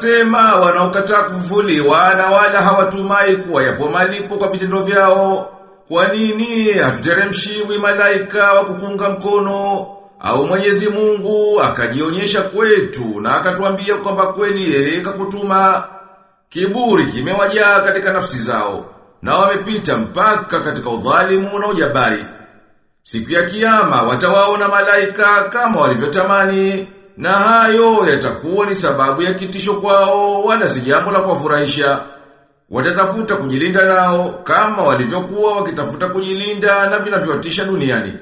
Wakasema wanaokataa kufufuliwa na wala hawatumai kuwa yapo malipo kwa vitendo vyao, kwa nini hatuteremshiwi malaika wa kukunga mkono, au Mwenyezi Mungu akajionyesha kwetu na akatuambia kwamba kweli yeye kakutuma? Kiburi kimewajaa katika nafsi zao, na wamepita mpaka katika udhalimu na ujabari. Siku ya kiyama watawaona malaika kama walivyotamani, na hayo yatakuwa ni sababu ya kitisho kwao, wala si jambo la kuwafurahisha. Watatafuta kujilinda nao kama walivyokuwa wakitafuta kujilinda na vinavyotisha duniani.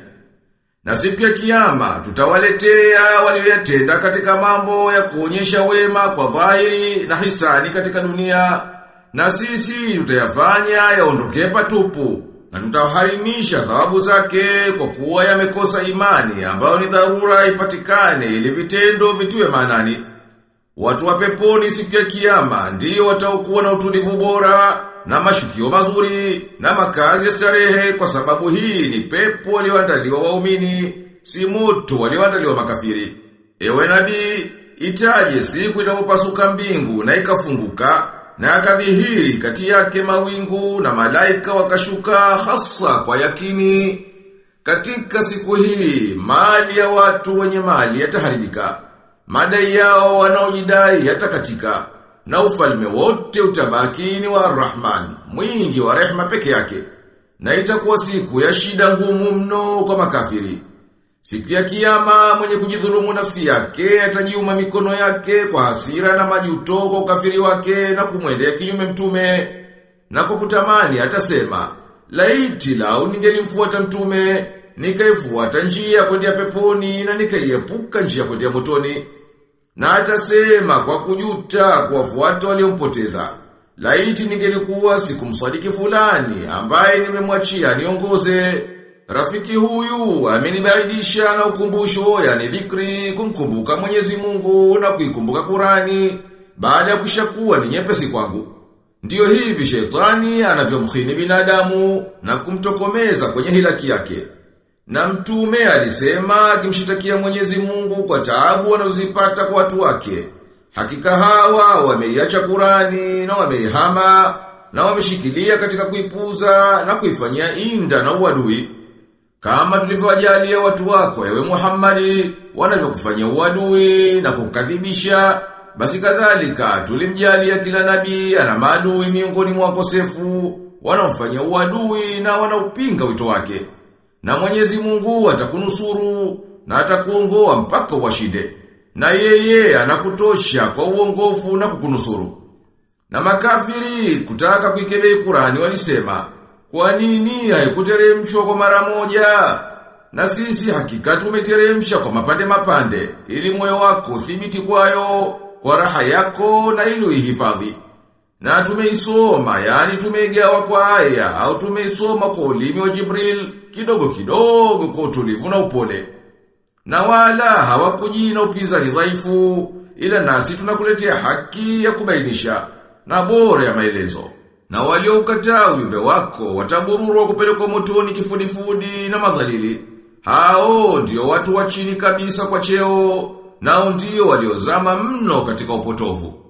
Na siku ya kiyama tutawaletea walioyatenda katika mambo ya kuonyesha wema kwa dhahiri na hisani katika dunia, na sisi tutayafanya yaondokee patupu, na tutaharimisha thawabu zake kwa kuwa yamekosa imani ambayo ni dharura ipatikane ili vitendo vitiwe maanani. Watu wa peponi siku ya kiyama ndio wataokuwa na utulivu bora na mashukio mazuri na makazi ya starehe, kwa sababu hii ni pepo walioandaliwa waumini, si moto walioandaliwa makafiri. Ewe nabii, itaje siku itakapopasuka mbingu na ikafunguka na akadhihiri kati yake mawingu na malaika wakashuka hasa kwa yakini. Katika siku hii mali ya watu wenye mali yataharibika, madai yao wanaojidai yatakatika, na ufalme wote utabaki ni wa Rahman, mwingi wa rehema peke yake. Na itakuwa siku ya shida ngumu mno kwa makafiri. Siku ya kiyama mwenye kujidhulumu nafsi yake atajiuma mikono yake kwa hasira na majuto kwa ukafiri wake na kumwendea kinyume mtume. Na kwa kutamani atasema, laiti lau ningelimfuata mtume, nikaifuata njia kwenda peponi na nikaiepuka njia kwenda motoni. Na atasema kwa kujuta kuwafuata waliompoteza, laiti ningelikuwa sikumsadiki fulani ambaye nimemwachia niongoze. Rafiki huyu amenibaidisha na ukumbusho, yani dhikri, kumkumbuka Mwenyezi Mungu na kuikumbuka Qurani, baada ya kushakuwa ni nyepesi kwangu. Ndiyo hivi shetani anavyomkhini binadamu na kumtokomeza kwenye hilaki yake. Na mtume alisema akimshitakia Mwenyezi Mungu kwa taabu wanazozipata kwa watu wake, hakika hawa wameiacha Qurani na wameihama na wameshikilia katika kuipuza na kuifanyia inda na uadui. Kama tulivyowajalia watu wako ewe Muhammadi wanavyokufanyia uadui na kukadhibisha, basi kadhalika tulimjalia kila nabii ana maadui miongoni mwa wakosefu wanaomfanyia uadui na wanaupinga wito wake. Na Mwenyezi Mungu atakunusuru na atakuongoa mpaka washinde, na yeye anakutosha kwa uongofu na kukunusuru. Na makafiri kutaka kuikebei Qurani walisema, kwa nini haikuteremshwa kwa mara moja? Na sisi hakika tumeteremsha kwa mapande mapande, ili moyo wako uthibiti kwayo kwa raha yako na ili uihifadhi. Na tumeisoma, yani tumeigawa kwa aya, au tumeisoma kwa ulimi wa Jibril kidogo kidogo kwa utulivu na upole. Na wala hawakujina upinzani dhaifu, ila nasi tunakuletea haki ya kubainisha na bora ya maelezo. Na walioukataa ujumbe wako watabururwa kupelekwa motoni kifudifudi na madhalili. Hao ndio watu wa chini kabisa kwa cheo, nao ndio waliozama mno katika upotovu.